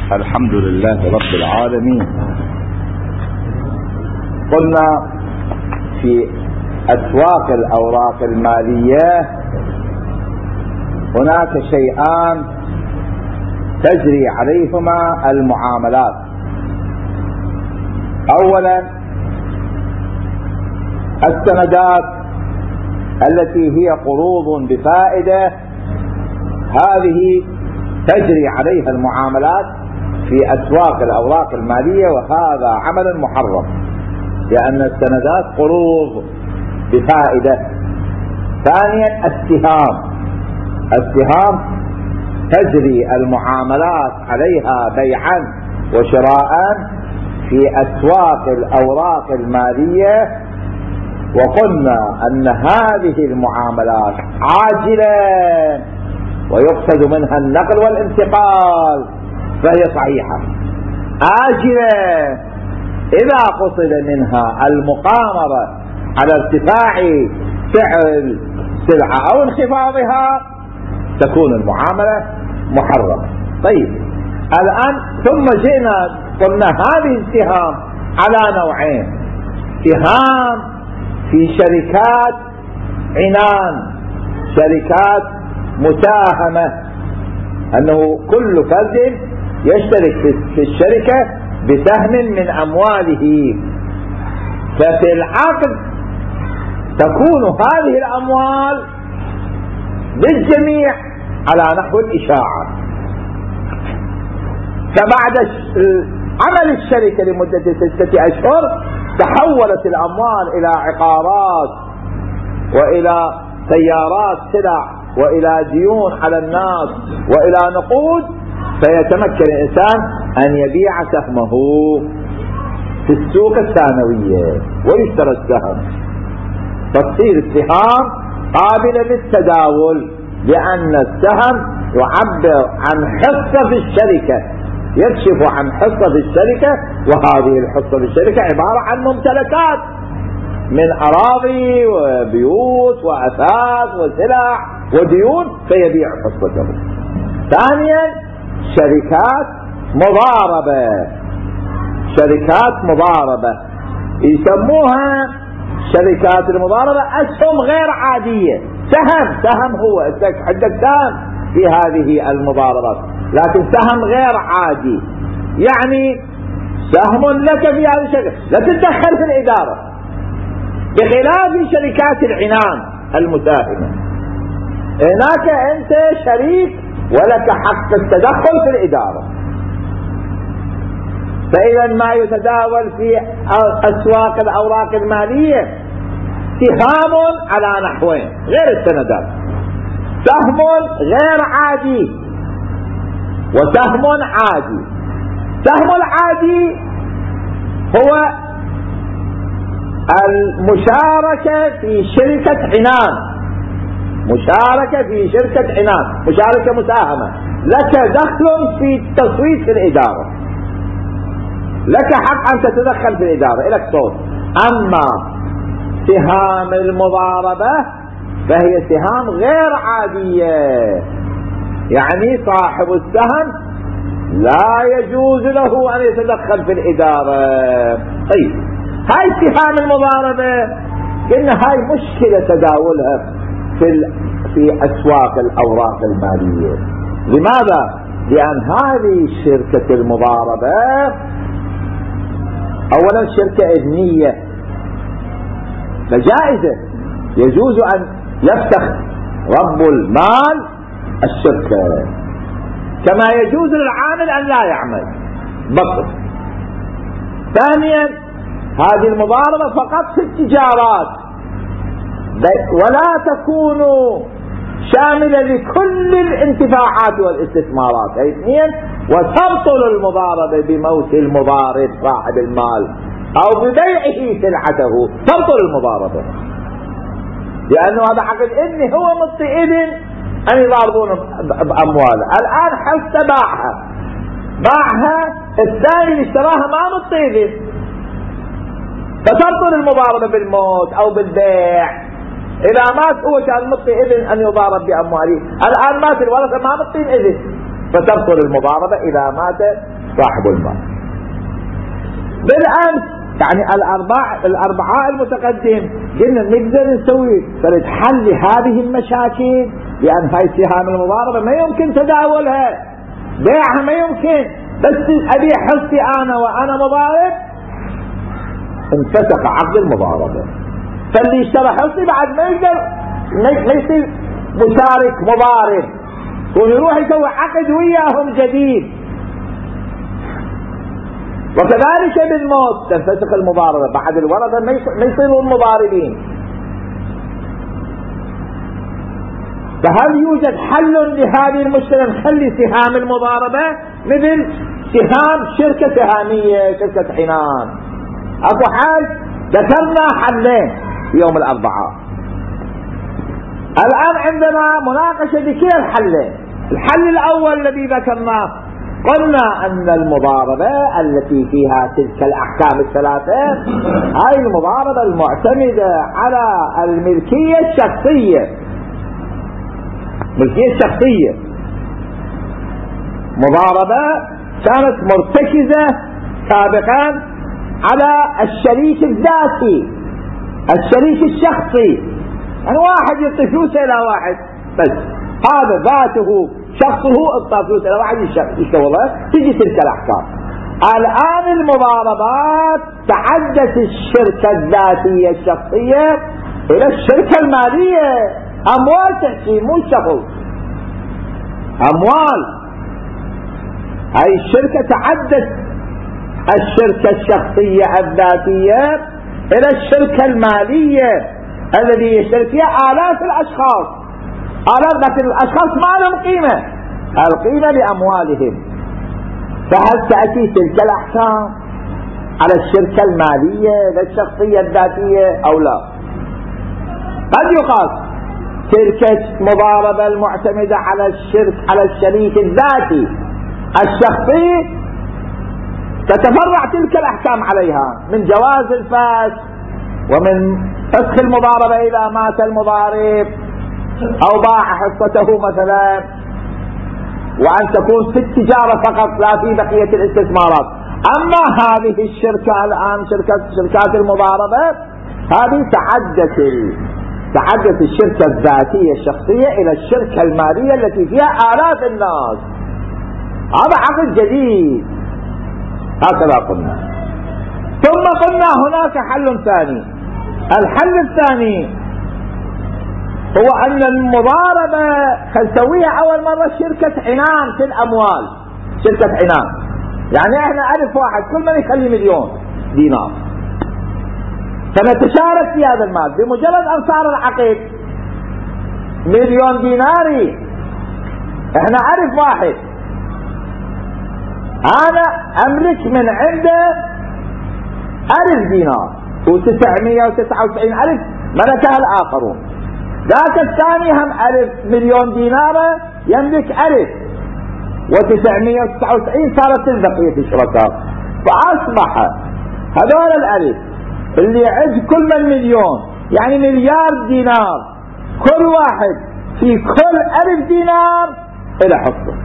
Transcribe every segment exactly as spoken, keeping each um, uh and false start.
الحمد لله رب العالمين. قلنا في أسواق الأوراق المالية هناك شيئان تجري عليهما المعاملات. أولا السندات التي هي قروض بفائدة، هذه تجري عليها المعاملات في أسواق الأوراق المالية، وهذا عمل محرم لأن السندات قروض بفائدة. ثانيا السهام، السهام تجري المعاملات عليها بيعا وشراء في أسواق الأوراق المالية، وقلنا أن هذه المعاملات عاجلة ويقصد منها النقل والانتقال فهي صحيحة. آجلة إذا قصد منها المقامرة على ارتفاع سعر السلعة أو انخفاضها تكون المعاملة محرمة. طيب الآن ثم جئنا قلنا هذه السهام على نوعين: سهام في شركات عنان، شركات مساهمة، أنه كل فرد يشترك في الشركة بسهم من أمواله، ففي العقد تكون هذه الأموال للجميع على نحو الإشاعة. فبعد عمل الشركة لمدة ستة أشهر تحولت الأموال إلى عقارات وإلى سيارات سلع وإلى ديون على الناس وإلى نقود، فيتمكن الإنسان أن يبيع سهمه في السوق الثانوية ويشترى السهم، فتصير السهام قابلة للتداول، لأن السهم يعبر عن حصة في الشركة، يكشف عن حصة في الشركة، وهذه الحصة في الشركة عبارة عن ممتلكات من أراضي وبيوت وأثاث وسلع وديون، فيبيع حصته. ثانيا شركات مضاربة، شركات مضاربة يسموها شركات المضاربة أسهم غير عادية. سهم سهم هو عندك سهم في هذه المضاربات، لكن سهم غير عادي، يعني سهم لك في هذه الشركة، لا تتدخل في الإدارة، بخلاف شركات العنان المساهمة هناك أنت شريك ولك حق التدخل في الإدارة. فإذا ما يتداول في أسواق الأوراق المالية سهام على نحوين غير السندات: سهم غير عادي وسهم عادي. سهم العادي هو المشاركة في شركة عنان، مشاركة في شركة عنان، مشاركة مساهمة، لك دخل في التصويت في الإدارة، لك حق أن تتدخل في الإدارة، لك صوت. أما سهام المضاربة فهي سهام غير عادية، يعني صاحب السهم لا يجوز له أن يتدخل في الإدارة. طيب هاي سهام المضاربة قلنا هاي مشكلة تداولها في في أسواق الأوراق المالية. لماذا؟ لأن هذه شركة المضاربة أولا شركة إذنية فجائزة، يجوز أن يفتح رب المال الشركة، كما يجوز للعامل أن لا يعمل بطل. ثانيا هذه المضاربة فقط في التجارات ولا تكون شاملة لكل الانتفاعات والاستثمارات. اثنين وتبطل المضاربة بموت المضارب صاحب المال أو ببيعه سلعته، تبطل المضاربة، لأنه هذا حق الإذن، هو مطي إذن أن يضاربون بأمواله. الآن حتى باعها باعها الثاني اللي اشتراها ما مطي إذن، فتبطل المضاربة بالموت أو بالبيع. إذا مات هو كان مطي إذن أن يضارب بأمواله، الآن مات الورثة ما مطي إذن، فتبطل المضاربة إذا مات صاحب المال. بالأمس يعني الأربع الأربعاء المتقدم قلنا نقدر نسوي فرد حل لهذه المشاكل، لأن هاي سهام المضاربة ما يمكن تداولها، بيعها ما يمكن، بس أبيع حصتي أنا وأنا مضارب انفسخ عقد المضاربة. فاللي اشترى حصتي بعد ما يقدر ما يصير مشارك مضارب، ويروح يسوي عقد وياهم جديد. وكذلك بالموت تنفسخ المضاربة، بعد الورثة ما يصيرون مضاربين. فهل يوجد حل لهذه المشكلة؟ نخلي سهام المضاربة مثل سهام شركة سهامية، شركة عنان. اكو حل ذكرنا حلين في يوم الاربعاء. الان عندنا مناقشة لكلا الحلين. الحل الاول الذي ذكرناه قلنا ان المضاربة التي فيها تلك الاحكام الثلاثة هاي المضاربة المعتمدة على الملكية الشخصية. ملكية الشخصية مضاربة كانت مرتكزة سابقا على الشريك الذاتي، الشريك الشخصي، يعني واحد يعطي فلوسه الى واحد، بس هذا ذاته شخصه اعطى فلوسه الى واحد يشتغلها، تجي تلك الاحكام. الان المضاربات تعدت الشركة الذاتية الشخصية الى الشركة المالية، اموال تحكي مو شخص، اموال. هاي الشركة تعدت الشركة الشخصية الذاتية الى الشركة المالية الذي يشترك فيها آلاف الاشخاص، آلاف، لكن الاشخاص ما لهم قيمة، القيمة لاموالهم. فهل تأتي تلك الاحكام على الشركة المالية للشخصية الذاتية او لا؟ قد يقال تلك المضاربة المعتمدة على الشرك على الشريك الذاتي الشخصي تتفرع تلك الأحكام عليها، من جواز الفاس، ومن فسخ المضاربة إذا مات المضارب أو باع حصته مثلا، وأن تكون في التجارة فقط لا في بقية الاستثمارات. أما هذه الشركة الآن شركة شركات المضاربة هذه تعدت تعدت الشركة الذاتية الشخصية إلى الشركة المالية التي فيها آلاف الناس. هذا عقد جديد، هكذا قلنا. ثم قلنا هناك حل ثاني. الحل الثاني هو أن المضاربة خلسوية أول مرة شركة عنان في الأموال، شركة عنان، يعني احنا ألف واحد كل من يخلي مليون دينار، فنتشارك في هذا المال. بمجرد أن صار العقد مليون ديناري، احنا ألف واحد، أنا أملك من عنده ألف دينار وتسعمية وتسعة وتسعين ألف ملكها الآخرون، ذاك الثاني هم ألف مليون دينار يملك ألف وتسعمية وتسعة وتسعين، صارت البقية الشركاء. فأصبح هذول الألف اللي عند كل من مليون يعني مليار دينار، كل واحد في كل ألف دينار إلى حصة،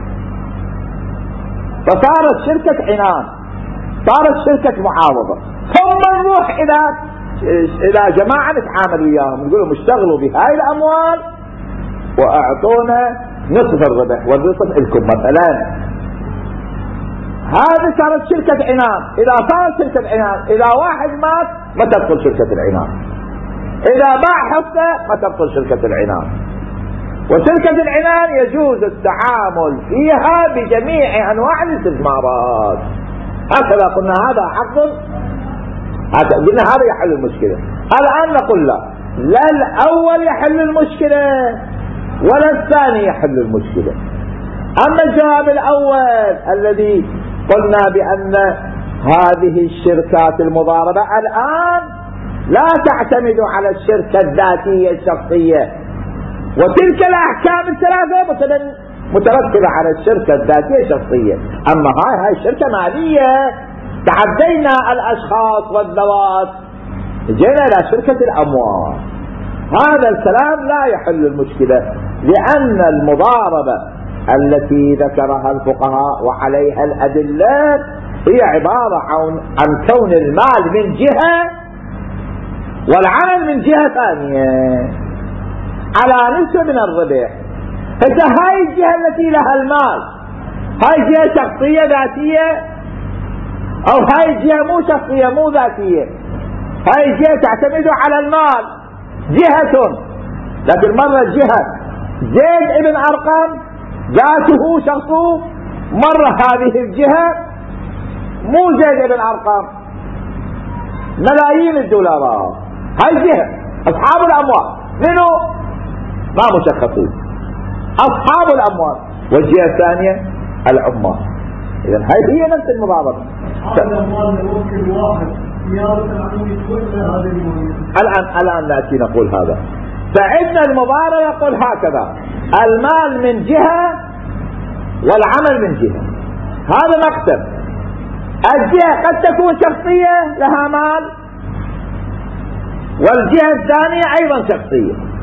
فصارت شركة عنان، صارت شركة معاوضة. ثم نروح إلى إلى جماعة نتعامل وياهم نقول لهم اشتغلوا بهاي الأموال وأعطونا نصف الربح والنصف لكم مثلا. هذه صارت شركة عنان. إذا صارت شركة عنان، إذا واحد مات ما تدخل شركة العنان، إذا باع حصة ما تدخل شركة العنان. وشركة العنان يجوز التعامل فيها بجميع أنواع الاستثمارات. هكذا قلنا هذا عقد، قلنا هذا يحل المشكلة. الآن نقول لا لا الأول يحل المشكلة ولا الثاني يحل المشكلة. أما الجواب الأول الذي قلنا بأن هذه الشركات المضاربة الآن لا تعتمد على الشركة الذاتية الشخصية، وتلك الأحكام الثلاثة مترتبة على الشركة الذاتية الشخصية. أما هاي هاي شركة مالية، تعدينا الأشخاص والذوات، جينا إلى شركة الأموال. هذا الكلام لا يحل المشكلة، لأن المضاربة التي ذكرها الفقهاء وعليها الأدلة هي عبارة عن, عن كون المال من جهة والعمل من جهة ثانية على نسبة من الربح. إذا هاي الجهة التي لها المال هاي جهة شخصية ذاتية، أو هاي الجهة مو شخصية مو ذاتية، هاي الجهة تعتمد على المال جهة، لكن مرة جهة زيد ابن أرقم ذاته شخصه، مرة هذه الجهة مو زيد ابن أرقم ملايين الدولارات، هاي جهة أصحاب الأموال منو ما مشخصين أصحاب الأموال، والجهة الثانية العمال. إذن هاي هي نفس المضاربة. الآن الآن نأتي نقول هذا. فعندنا المضاربة يقول هكذا: المال من جهة والعمل من جهة. هذا مقسم. الجهة قد تكون شخصية لها مال، والجهة الثانية أيضا شخصية.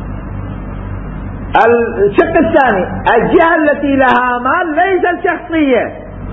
الشق الثاني الجهة التي لها مال ليست شخصية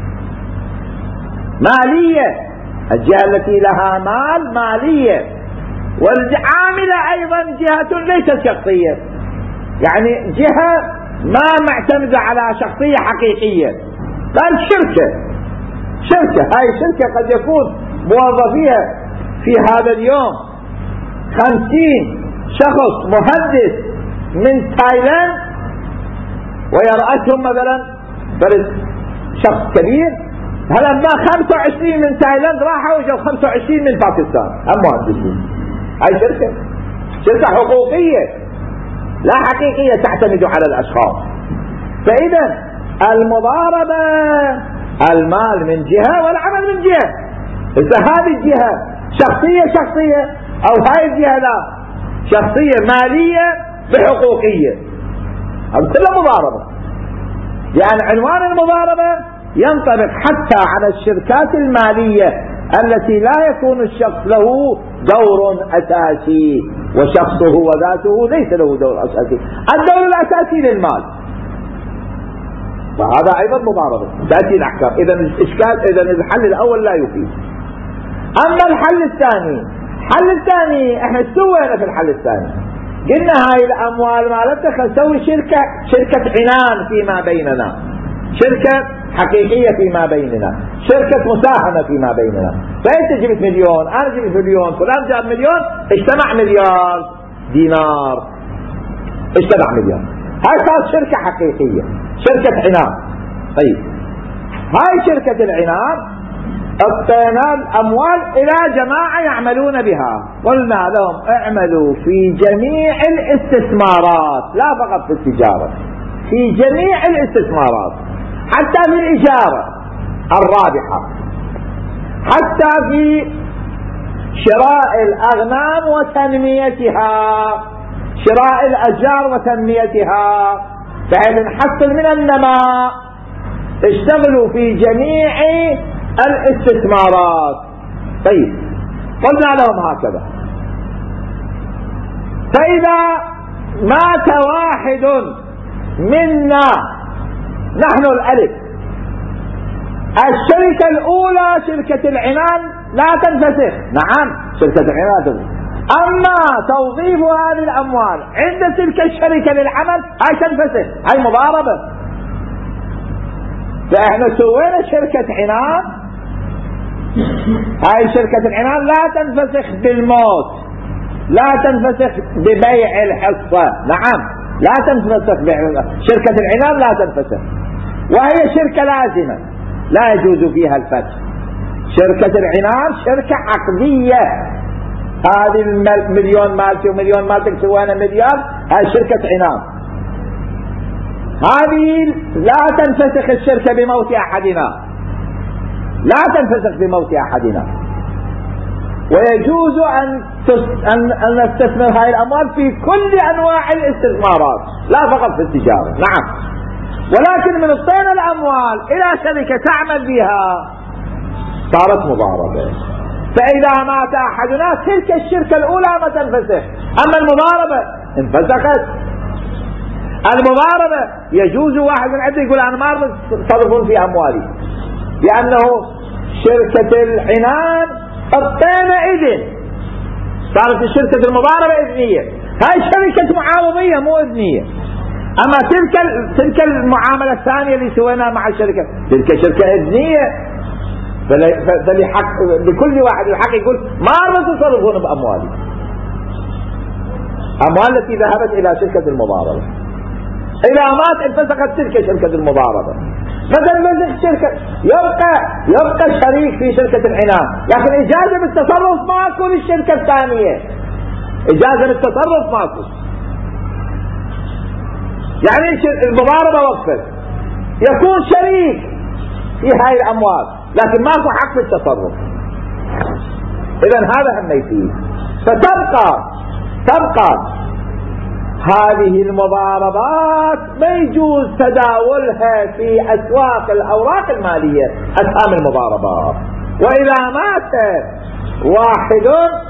مالية، الجهة التي لها مال مالية، والعاملة أيضا جهة ليست شخصية، يعني جهة ما معتمدة على شخصية حقيقية، بل شركة شركة هاي الشركة قد يكون موظفيها في هذا اليوم خمسين شخص مهندس من تايلاند، ويرأسهم مثلا فرد شخص كبير، هلا ما خمسة وعشرين من تايلاند راحوا وجوا خمسة وعشرين من باكستان هم مهندسين. هاي شركة شركة حقوقية لا حقيقية تعتمد على الأشخاص. فإذا المضاربة المال من جهة والعمل من جهة. إذا هذه الجهة شخصية شخصية، أو هاي الجهة لا شخصية مالية بحقوقية، هذا كله مضاربة. لأن عنوان المضاربة ينطبق حتى على الشركات المالية التي لا يكون الشخص له دور أساسي، وشخصه وذاته ليس له دور أساسي، الدور الأساسي للمال، فهذا أيضا مضاربة تأتي الأحكام. إذا الإشكال إذا الحل الأول لا يفيد. أما الحل الثاني، الحل الثاني احنا سوينا في الحل الثاني قلنا هاي الأموال مالتك نسوي شركة شركة عنان فيما بيننا، شركة حقيقية فيما بيننا، شركة مساهمة فيما بيننا. فأنت جبت مليون، أنا جبت مليون، فلان جاب مليون، اجتمع مليار دينار، اجتمع مليار، هاي صارت شركة حقيقية، شركة عنان. طيب هاي شركة العنان اعطينا الأموال إلى جماعة يعملون بها، قلنا لهم اعملوا في جميع الاستثمارات لا فقط في التجارة، في جميع الاستثمارات، حتى في الإجارة الرابحة، حتى في شراء الأغنام وتنميتها، شراء الأشجار وتنميتها بحيث نحصل من النماء. اشتغلوا في جميع الاستثمارات. طيب قلنا لهم هكذا. فإذا مات واحد منا، نحن الألف، الشركة الأولى شركة العنان لا تنفسخ، نعم شركة العنان لا تنفسخ، أما توظيف هذه الأموال عند تلك الشركة للعمل هاي تنفسخ، هاي مضاربة. فإحنا سوينا شركة عنان، هاي شركة العنان لا تنفسخ بالموت، لا تنفسخ ببيع الحصة، نعم لا تنفسخ ببيع شركة العنان لا تنفسخ، وهي شركة لازمة لا يجوز فيها الفسخ. شركة العنان شركة عقدية، هذه المليون مالتي ومليون مالتك سوينا مليار، هاي شركة عنان، هذه لا تنفسخ الشركة بموت أحدنا، لا تنفسخ بموت أحدنا، ويجوز أن أن نستثمر هذه الأموال في كل أنواع الاستثمارات لا فقط في التجارة، نعم. ولكن من اعطينا الأموال إلى شركة تعمل بها صارت مضاربة. فإذا مات أحدنا تلك الشركة الأولى ما تنفسخ، أما المضاربة انفسخت. المضاربة يجوز واحد من عنده يقول أنا ما أريد تصرفون في أموالي، لأنه شركة العنان اعطينا إذن، صارت شركة المضاربة إذنية، هاي شركة معاوضية مو إذنية. أما تلك تلك المعاملة الثانية اللي سويناها مع الشركة تلك شركة إذنية، فلحق لكل واحد الحق يقول ما أريد تصرفون بأموالي، أموال التي ذهبت إلى شركة المضاربة. إذا مات انفسخت تلك شركة المضاربة. مثلا نفسخ شركة يبقى يبقى شريك في شركة العنان، لكن إجازة بالتصرف ماكو للشركة الثانية، إجازة بالتصرف ماكو. يعني المضاربة وقفت، يكون شريك في هاي الأموال لكن ماكو حق بالتصرف. إذن هذا هم يفيد. فتبقى تبقى هذه المضاربات ما يجوز تداولها في أسواق الأوراق المالية، أسهم المضاربات. وإذا مات واحد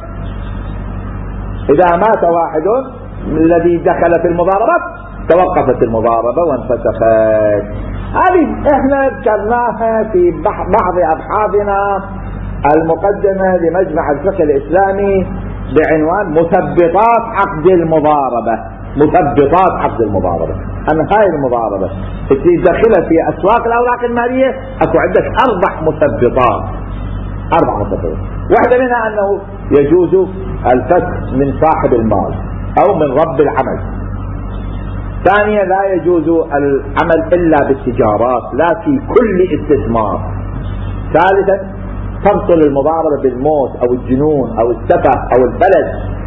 إذا مات واحد الذي دخل في المضاربات توقفت المضاربة وانفسخت. هذه احنا ذكرناها في بعض أبحاثنا المقدمة لمجمع الفقه الإسلامي بعنوان مثبطات عقد المضاربة. مثبطات عقد المضاربة أن هاي المضاربة اللي داخلة في أسواق الأوراق المالية أكو عندك أربع مثبطات أربع مثبطات. واحدة منها أنه يجوز الفك من صاحب المال أو من رب العمل. ثانيا لا يجوز العمل إلا بالتجارات لا في كل استثمار. ثالثا تبطل المضاربة بالموت أو الجنون أو السفه أو البلد.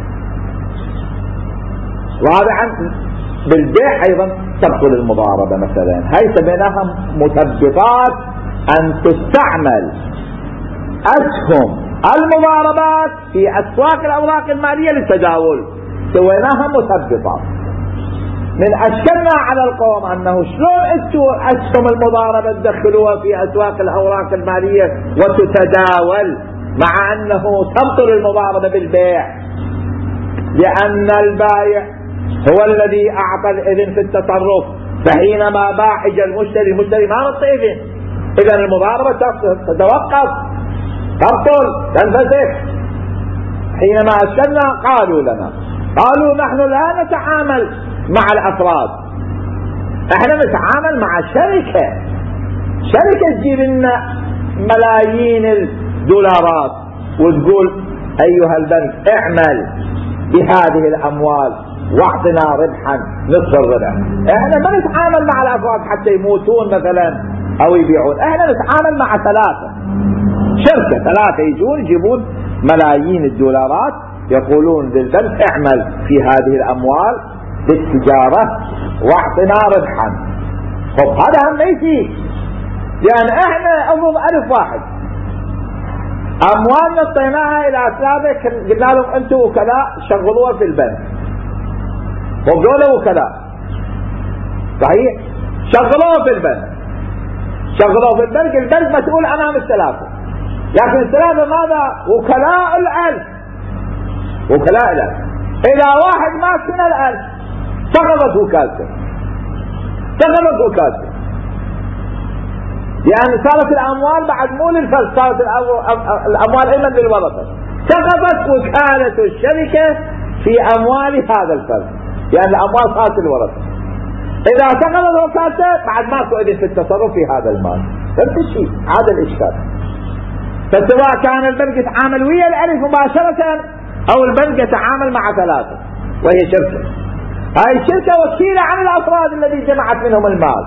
رابعا بالبيع أيضا تبطل المضاربة. مثلا هاي سميناها مثبطات أن تستعمل أسهم المضاربات في أسواق الأوراق المالية للتداول، سويناها مثبطات. من أشكلنا على القوم أنه شلون أنتوا أسهم المضاربة تدخلوها في أسواق الأوراق المالية وتتداول، مع أنه تبطل المضاربة بالبيع، لأن البائع هو الذي أعطى الإذن في التصرف، فحينما باع إجا المشتري المشتري ما نطي إذن، إذن المضاربة تتوقف تبطل تنفسخ. حينما أشكلنا قالوا لنا قالوا نحن لا نتعامل مع الأفراد، احنا نتعامل مع شركة شركة تجيب لنا ملايين الدولارات وتقول أيها البنك اعمل بهذه الأموال واعطنا ربحا نصف الربح. احنا ما نتعامل مع الأفراد حتى يموتون مثلا أو يبيعون، احنا نتعامل مع ثلاثة شركة ثلاثة يجون يجيبون ملايين الدولارات يقولون للبنك اعمل في هذه الأموال بالتجارة واعطنا ربحا. طب هذا هم ما يفيد، لأن احنا افرض ألف واحد أموالنا اعطيناها إلى أسلافه، قلنا لهم أنتم وكلاء شغلوها في البنك، وقالوا وكلاء صحيح شغلوها في البنك شغلوها في البنك البنك مسؤول أمام الثلاثة، لكن الثلاثة ماذا؟ وكلاء الألف وكلاء الألف. إذا واحد مات من الألف سقطت وكالته سقطت وكالته لأن صارت الأموال بعد مو للفرد، صارت الأموال أيضا للورثة. سقطت وكالة الشركة في أموال هذا الفرد لأن الأموال صارت للورثة. إذا سقطت وكالته بعد ماكو إذن في التصرف في هذا المال. نفس الشيء هذا الإشكال. فسواء كان البنك يتعامل ويا الألف مباشرة أو البنك يتعامل مع ثلاثة وهي شركة، هاي الشركة وكيلة عن الأفراد الذي جمعت منهم المال،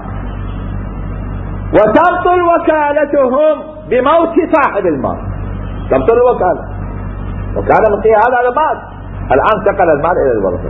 وتبطل وكالتهم بموت صاحب المال. تبطل الوكالة وكالة مقية هذا المال الآن سقل المال إلى الورثة،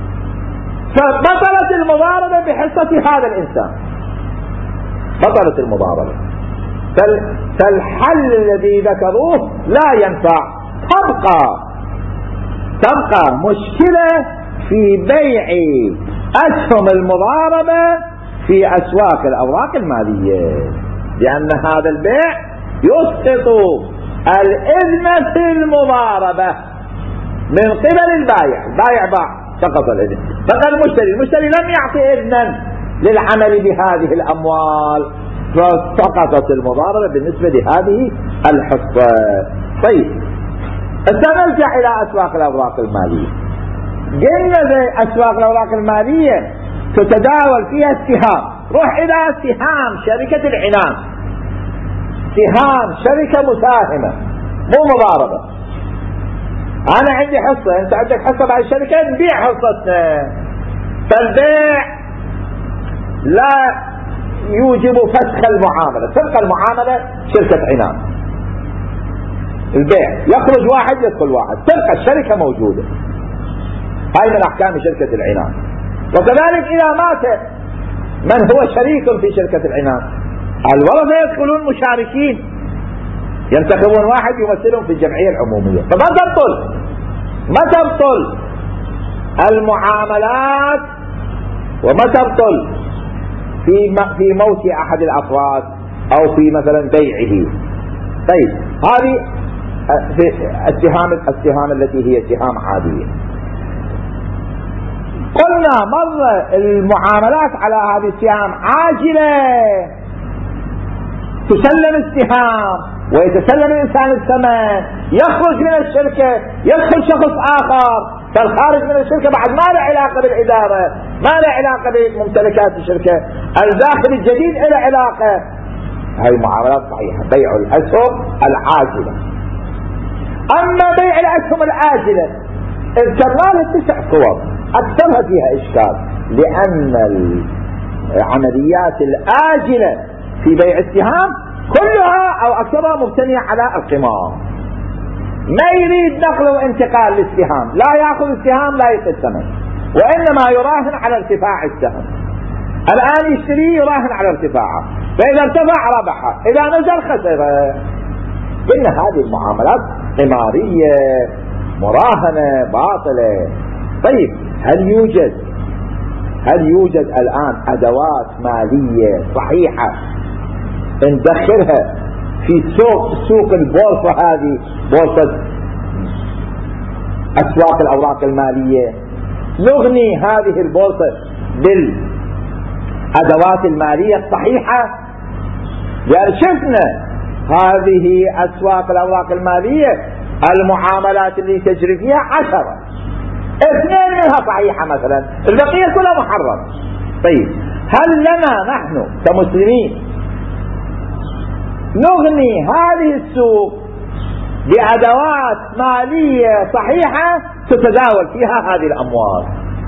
فبطلت المضاربة بحصة هذا الإنسان، بطلت المضاربة. فالحل الذي ذكروه لا ينفع. تبقى تبقى مشكلة في بيع أسهم المضاربة في أسواق الأوراق المالية، لأن هذا البيع يسقط الإذن في المضاربة من قبل البائع. البائع باع سقط الإذن. بقى المشتري المشتري لم يعطي إذنا للعمل بهذه الأموال، فسقطت المضاربة بالنسبة لهذه الحصة. طيب سنرجع إلى أسواق الأوراق المالية. قلنا زي أسواق الأوراق المالية تتداول فيها السهام. روح إلى سهام شركة العنان، سهام شركة مساهمة مو مضاربة. أنا عندي حصة، أنت عندك حصة بهذه الشركة، نبيع حصتنا. فالبيع لا يوجب فسخ المعاملة، تبقى المعاملة شركة عنان. البيع يخرج واحد يدخل واحد، تبقى الشركة موجودة. هاي من أحكام شركة العنان. وكذلك إذا مات من هو شريك في شركة العنان، الورثة يدخلون مشاركين، ينتخبون واحد يمثلهم في الجمعية العمومية. فما تبطل ما تبطل المعاملات وما تبطل في في موت أحد الأفراد أو في مثلا بيعه. طيب هذه السهام السهام التي هي سهام عادية. قلنا مرة المعاملات على هذه السهام عاجلة، تسلم السهام ويتسلم الإنسان الثمن، يخرج من الشركة يدخل شخص آخر، فالخارج من الشركة بعد ما له علاقة بالإدارة، ما له علاقة بممتلكات الشركة، الداخل الجديد له علاقة. هاي معاملات صحيحة، بيع الأسهم العاجلة. أما بيع الأسهم الآجلة ذكرنا لها تسع صور، أكثرها فيها إشكال، لأن العمليات الآجلة في بيع السهام كلها أو أكثرها مبتنية على القمار. ما يريد نقل وانتقال للسهام، لا يأخذ السهام لا يأخذ الثمن، وإنما يراهن على ارتفاع السهم. الآن يشتري يراهن على ارتفاعه، فإذا ارتفع ربحه، إذا نزل خسره. إن هذه المعاملات قمارية مراهنة باطلة. طيب هل يوجد هل يوجد الآن أدوات مالية صحيحة ندخلها في سوق سوق البورصة، هذه بورصة أسواق الأوراق المالية، نغني هذه البورصة بالأدوات المالية الصحيحة؟ لأن شفنا هذه أسواق الأوراق المالية المعاملات اللي تجري فيها عشرة، اثنين منها صحيحة مثلا، البقية كلها محرم. طيب هل لنا نحن كمسلمين نغني هذه السوق بأدوات مالية صحيحة تتداول فيها هذه الأموال؟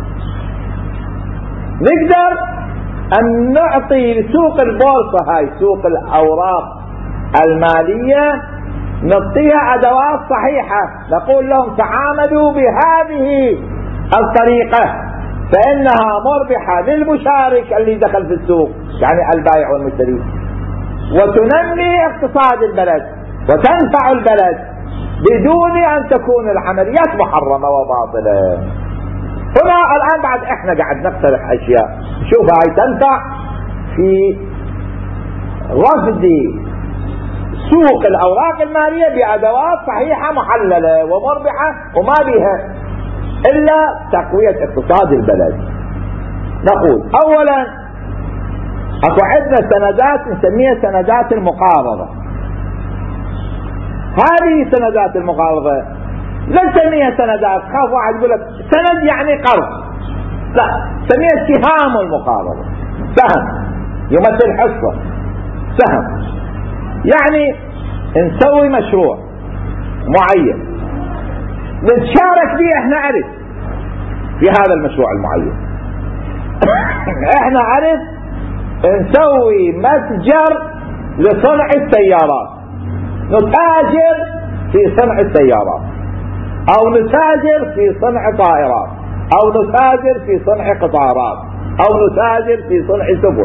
نقدر أن نعطي لسوق البورصة، هاي سوق الأوراق المالية، نعطيها أدوات صحيحة، نقول لهم تعاملوا بهذه الطريقة فإنها مربحة للمشارك اللي دخل في السوق، يعني البائع والمشتري، وتنمي اقتصاد البلد وتنفع البلد بدون أن تكون العمليات محرمة وباطلة. هنا الآن بعد احنا قاعد نقترح أشياء، شوف هاي تنفع في رفض سوق الأوراق المالية بأدوات صحيحة محللة ومربحة وما بها إلا تقوية اقتصاد البلد. نقول أولا أكو عندنا سندات نسميها سندات المقارضة. هذه سندات المقارضة لا نسميها سندات، خاف واحد يقول لك سند يعني قرض، لا، نسميها سهام المقارضة. سهم يمثل حصة، سهم يعني نسوي مشروع معين نتشارك فيه، احنا عرف في هذا المشروع المعين احنا عرف نسوي متجر لصنع السيارات، نتاجر في صنع السيارات، او نتاجر في صنع طائرات، او نتاجر في صنع قطارات، او نتاجر في صنع سفن.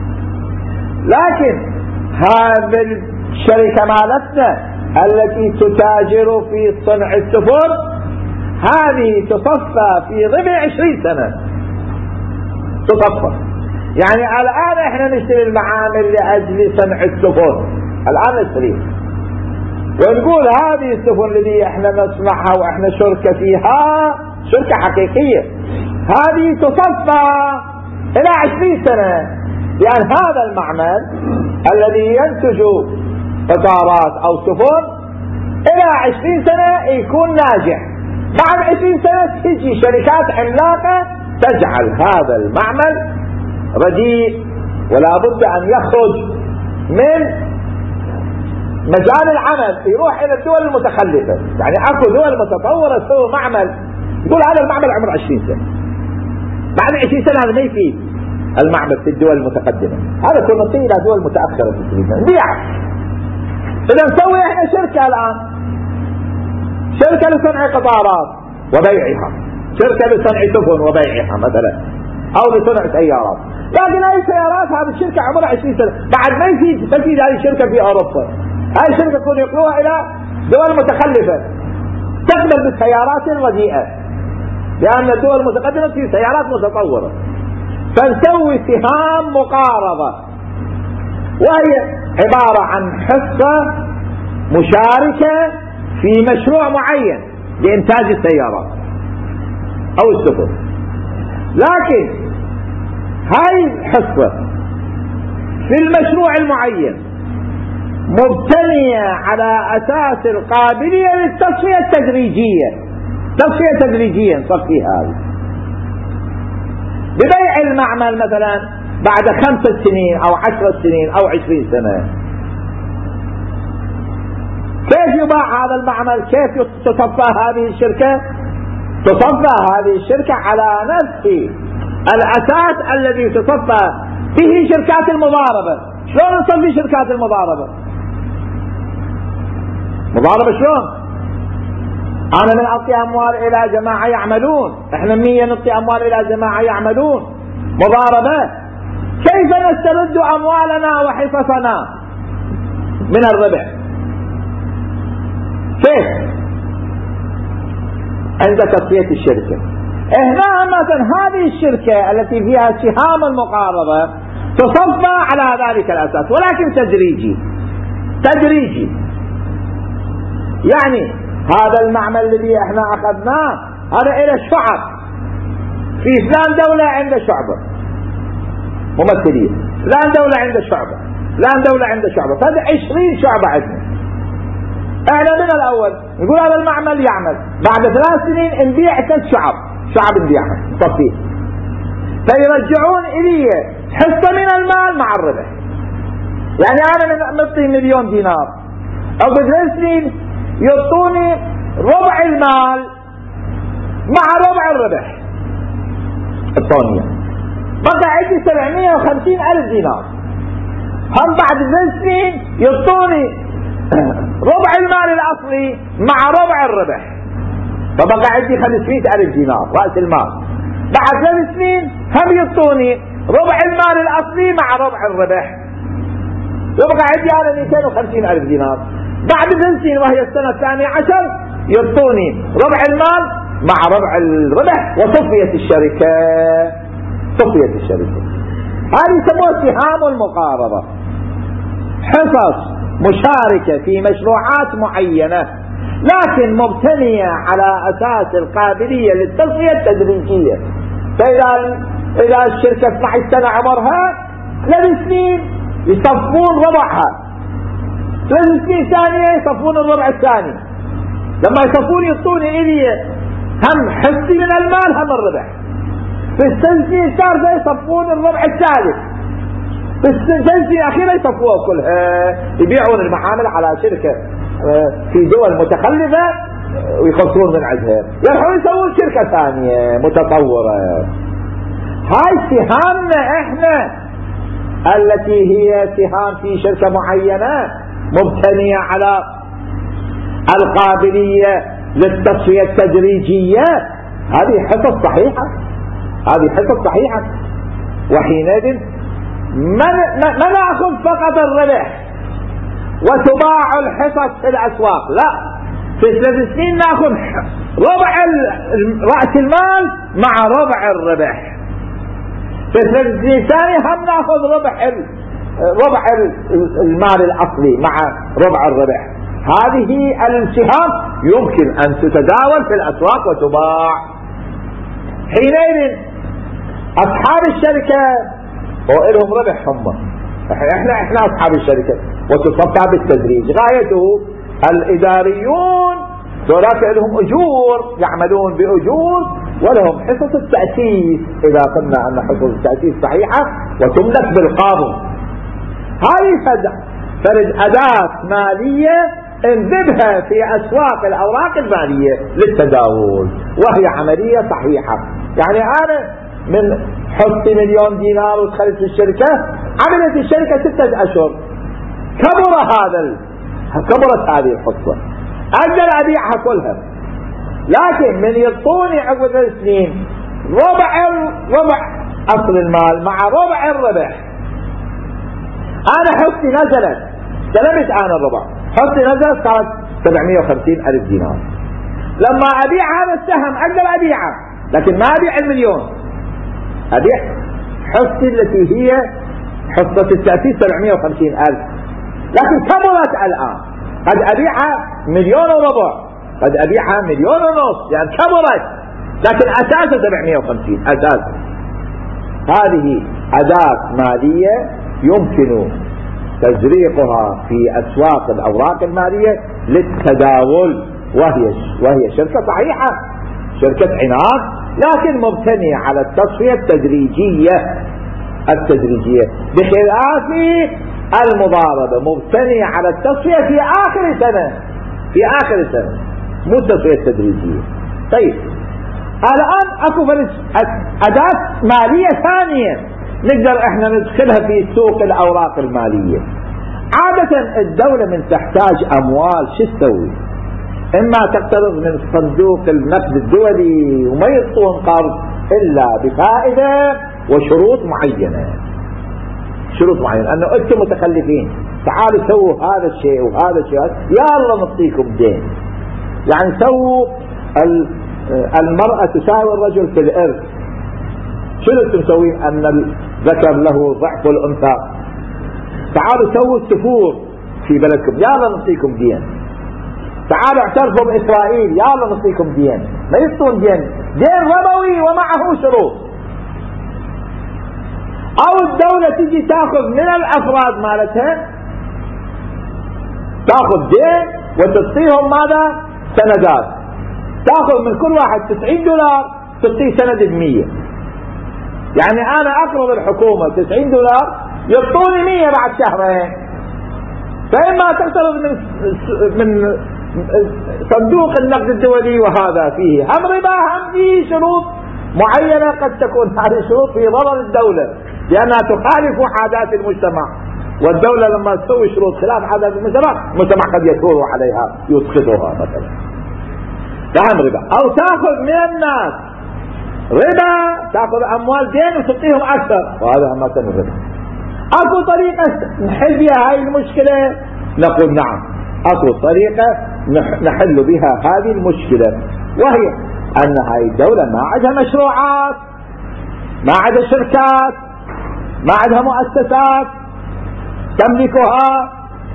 لكن هذه الشركة مالتنا التي تتاجر في صنع السفن هذه تصفى في ضمن عشرين سنة، تصفى. يعني الآن احنا نشتري المعامل لأجل صنع السفن، الآن نشتري ونقول هذه السفن التي احنا نصنعها واحنا شركة فيها شركة حقيقية. هذه تصفى إلى عشرين سنة، لأن هذا المعمل الذي ينتج قطارات أو سفن إلى عشرين سنة يكون ناجح. بعد عشرين سنة تجي شركات عملاقة تجعل هذا المعمل رديء، ولا بد أن يخرج من مجال العمل يروح إلى الدول المتخلفة. يعني أكو دول متطورة تسوي معمل يقول هذا المعمل عمره عشرين سنة، بعد عشرين سنة هذا ما يفيد المعمل في الدول المتقدمة، هذا كنا نصير إلى دول متأخرة في السنة نبيع. إذا نسوي إحنا شركة الآن، شركة لصنع قطارات وبيعها، شركة لصنع سفن وبيعها مثلا، أو لصنع سيارات. لكن هذه السيارات هذه الشركة عمرها عشرين سنة، بعد ما يفيد ما يفيد هذه الشركة في أوروبا. هذه الشركة تكون يقلوها إلى دول متخلفة تقبل بالسيارات الرديئة، لأن الدول المتقدمة في سيارات متطورة. فنسوي سهام مقاربة، وهي عبارة عن حصة مشاركة في مشروع معين لإنتاج السيارات أو السفن. لكن هاي الحصة في المشروع المعين مبتنية على أساس القابلية للتصفية التدريجية، تصفية تدريجية نصفي هذه ببيع المعمل مثلا بعد خمسة سنين أو عشر سنين أو عشرين سنة. كيف يباع هذا المعمل؟ كيف تصفى هذه الشركة؟ تصفى هذه الشركة على نفس الأساس الذي تصفى به شركات المضاربة. شلون نصفي شركات المضاربة؟ مضاربة شلون؟ أنا من أعطي أموال إلى جماعة يعملون، إحنا مية نعطي أموال إلى جماعة يعملون. مضاربة كيف نسترد أموالنا وحصصنا من الربح؟ كيف؟ عند تصفية الشركة. هنا مثلا هذه الشركة التي فيها سهام المقاربة تصفى على ذلك الأساس، ولكن تدريجي تدريجي. يعني هذا المعمل الذي احنا أخذناه هذا إلى شعب، في فلان دولة عند شعبة ممثلين، فلان دولة عند شعبة، فلان دولة عند شعبة، فهذا عشرين شعبة عندنا. احنا من الأول نقول هذا المعمل يعمل، بعد ثلاث سنين نبيع ثلاث شعب، شعب نبيعها نصفيه، فيرجعون إلي حصة من المال مع الربح. يعني أنا نعطي مليون دينار، أو بثلاث سنين يعطوني ربع المال مع ربع الربح الثانية، بقى عندي سبعمائة وخمسين ألف دينار. هم بعد ثلاث سنين يعطوني ربع المال الأصلي مع ربع الربح، فبقى عندي خمسمائة ألف دينار رأس المال. بعد ثلاث سنين هم يعطوني ربع المال الأصلي مع ربع الربح، يبقى عندي أنا مئتين وخمسين ألف دينار. بعد ثلاث سنين وهي السنة الثانية عشر يعطوني ربع المال مع ربع الربح، وصفية الشركة. صفية الشركة هذه يسموها سهام المقاربة، حصص مشاركة في مشروعات معينة، لكن مبتنية على أساس القابلية للتصفية التدريجية. فإذا إذا الشركة اثنتي عشرة سنة عمرها، ثلاث سنين يصفون ربعها، ثلاث سنين ثانية يصفون الربع الثاني. لما يصفون يعطوني إلي هم حصي من المال هم الربح. في السنة الثالثة يصفون الربع الثالث، في السنة الأخيرة يصفوها كلها، يبيعون المعامل على شركة في دول متخلفة ويخسرون من عندها، يروحون يسوون شركة ثانية متطورة. هاي سهامنا احنا التي هي سهام في شركة معينة مبتنية على القابلية للتصفية التدريجية، هذه حصص صحيحة، هذه حصص صحيحة. وحينئذ ما نأخذ فقط الربح وتباع الحصص في الأسواق، لا، في ثلاث سنين نأخذ ربع رأس المال مع ربع الربح، في ثلاث سنين ثانية هم نأخذ ربع ربع المال الأصلي مع ربع الربح. هذه السهام يمكن أن تتداول في الأسواق وتباع حينئذ أصحاب الشركة ولهم ربح هم، احنا احنا أصحاب الشركة وتصفى بالتدريج. غايته الإداريون ذولاك لهم أجور يعملون بأجور ولهم حصص التأسيس إذا قلنا أن حصص التأسيس صحيحة وتملك بالقابض. هذه فرد أداة مالية انذبها في أسواق الأوراق المالية للتداول وهي عملية صحيحة. يعني أنا من حطي مليون دينار ودخلت في الشركة، عملت الشركة ستة أشهر، كبر هذا ال... كبرت هذه الحصة، أجل أبيعها كلها، لكن من يعطوني عقب ثلاث سنين ربع ربع أصل المال مع ربع الربح، أنا حصتي نزلت، استلمت أنا الربع، حصتي نزلت صارت سبعمائة وخمسين ألف دينار. لما أبيع هذا السهم أقدر أبيعه، لكن ما أبيع المليون، أبيع حصتي التي هي حصة التأسيس سبعمائة وخمسين ألف، لكن كبرت الآن، قد أبيعها مليون وربع، قد أبيعها مليون ونص، يعني كبرت، لكن أساسا سبعمائة وخمسين أساسا. هذه أداة مالية يمكن تزريقها في أسواق الأوراق المالية للتداول، وهي وهي شركة صحيحة، شركة عناد، لكن مبتنية على التصفية التدريجية التدريجية بخلاف المضاربة مبتنية على التصفية في آخر سنة، في آخر سنة مو التصفية التدريجية. طيب الآن أكو أداة مالية ثانية نقدر احنا ندخلها في سوق الأوراق المالية. عادة الدولة من تحتاج أموال شو تسوي؟ إما تقترض من صندوق النقد الدولي وما يعطون قرض إلا بفائدة وشروط معينة، شروط معينة أنه أنتم متخلفين تعالوا سووا هذا الشيء وهذا الشيء، يا الله نعطيكم دين. يعني سووا المرأة تساوي الرجل في الإرث، شنو انتم مسوين؟ أن الذكر له ضعف الأنثى، تعالوا سووا السفور في بلدكم، يا الله نعطيكم دين. تعالوا اعترفوا بإسرائيل، يا الله نعطيكم دين. ما يعطون دين، دين ربوي ومعه شروط. أو الدولة تجي تأخذ من الأفراد مالتها، تأخذ دين وتعطيهم ماذا؟ سندات، تأخذ من كل واحد تسعين دولار تعطيه سند بمية. يعني أنا أقرض الحكومة تسعين دولار يعطوني مية بعد شهرين. فإما تقترض من من صندوق النقد الدولي وهذا فيه هم ربا هم فيه شروط معينة، قد تكون هذه الشروط في ضرر الدولة لأنها تخالف عادات المجتمع، والدولة لما تسوي شروط خلاف عادات المجتمع المجتمع قد يثور عليها يسقطها مثلا، فهم ربا. أو تأخذ من الناس ربا، تأخذ أموال دين وتعطيهم أكثر، وهذا مثلا ربا. أكو طريقة نحل بها هاي المشكلة؟ نقول نعم، أكو طريقة نحل بها هذه المشكلة، وهي أن هاي الدولة ما عندها مشروعات، ما عندها شركات، ما عندها مؤسسات تملكها،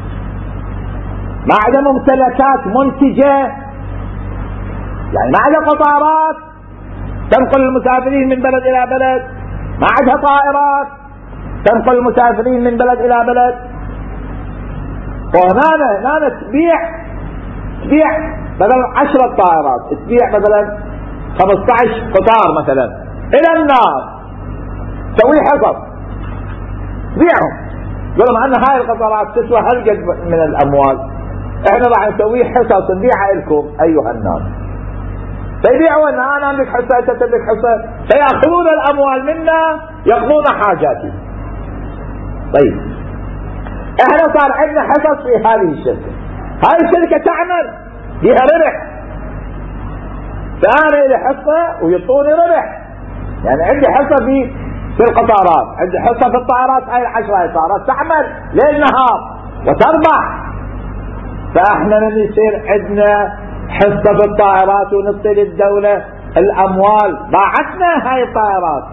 ما عندها ممتلكات منتجة، يعني ما عندها قطارات تنقل المسافرين من بلد إلى بلد، ما عندها طائرات تنقل المسافرين من بلد إلى بلد. وهنا هنا تبيع تبيع مثلا عشرة طائرات، تبيع مثلا خمسة عشر قطار مثلا إلى الناس، تسوي حصص تبيعهم، يقولوا مع أن هاي القطارات تسوى هالقد من الأموال، إحنا راح نسوي حصص نبيعها لكم أيها الناس، فيبيعوا أن أنا أملك حصة أنت تملك حصة، فيأخذون الأموال منا يقضون حاجاتي. طيب احنا صار عندنا حصص في هذه الشركة، هذه الشركة تعمل بها ربح، فأنا لي حصة ويعطوني ربح، يعني عندي حصة في في القطارات، عندي حصة في الطائرات، هاي العشرة طائرات تعمل ليل نهار وتربح، فاحنا من يصير عندنا حصة في الطائرات ونعطي للدولة الأموال، باعتنا هاي الطائرات،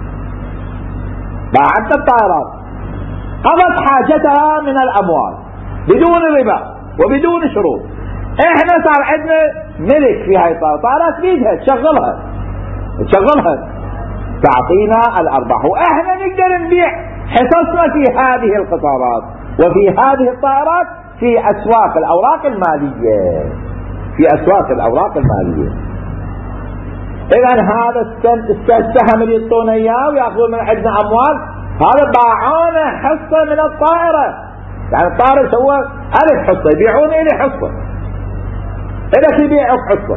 باعتنا الطائرات قضت حاجتها من الأموال بدون ربا وبدون شروط. احنا صار عندنا ملك في هاي الطائرات، طائرات بيدها تشغلها، تشغلها تعطينا الأرباح، وإحنا نقدر نبيع حصصنا في هذه القطارات وفي هذه الطائرات في أسواق الأوراق المالية، في أسواق الأوراق المالية. إذن هذا السهم اللي يعطونا إياه ويأخذون من عندنا أموال، هذا باعونا حصة من الطائرة، يعني الطائرة سوى ألف حصة يبيعون إلي حصة، إذا يبيعوك حصة.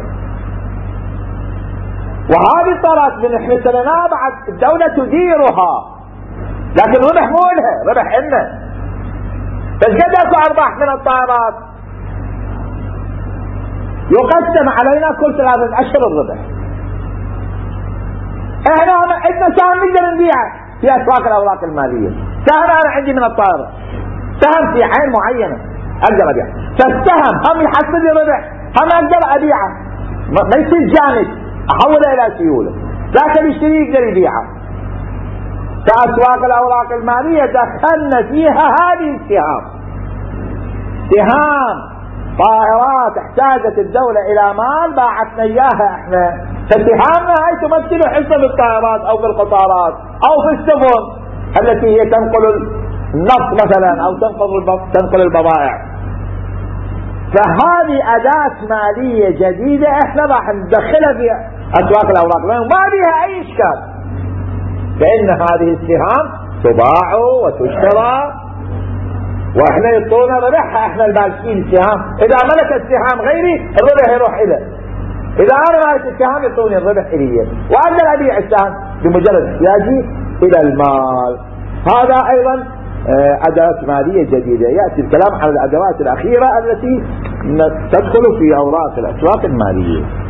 وهذه الطائرات من احنا سننا بعد الدولة تديرها، لكن ربح مو لها، ربح إلنا. بس قد اكو أرباح من الطائرات يقسم علينا كل ثلاثة أشهر الربح. احنا عندنا سهم نقدر نبيعه في أسواق الأوراق المالية، سهم أنا عندي من الطائرة، سهم في عين معينة أقدر أبيعه، فالسهم هم يحصل لي ربح، هم أقدر أبيعه، ما يصير جانب أحوله إلى سيولة، لكن يشتري يقدر يبيعه. فأسواق الأوراق المالية دخلنا فيها هذه السهام، سهام طائرات احتاجت الدولة إلى مال باعتنا إياها احنا، فسهامنا هاي تمثل حصة بالطائرات أو بالقطارات أو في السفن التي هي تنقل النفط مثلا أو تنقل تنقل البضائع. فهذه أداة مالية جديدة احنا راح ندخلها في أسواق الأوراق المالية وما بها أي إشكال، فإن هذه السهام تباع وتشترى واحنا يعطونا ربحها، احنا المالكين السهام. اذا ملك السهام غيري الربح يروح اليه، اذا انا مالك السهام يعطوني الربح الي واقدر ابيع السهم بمجرد احتياجي الى المال. هذا ايضا اداة مالية جديدة. يأتي الكلام عن الادوات الاخيرة التي تدخل في اوراق الاسواق المالية.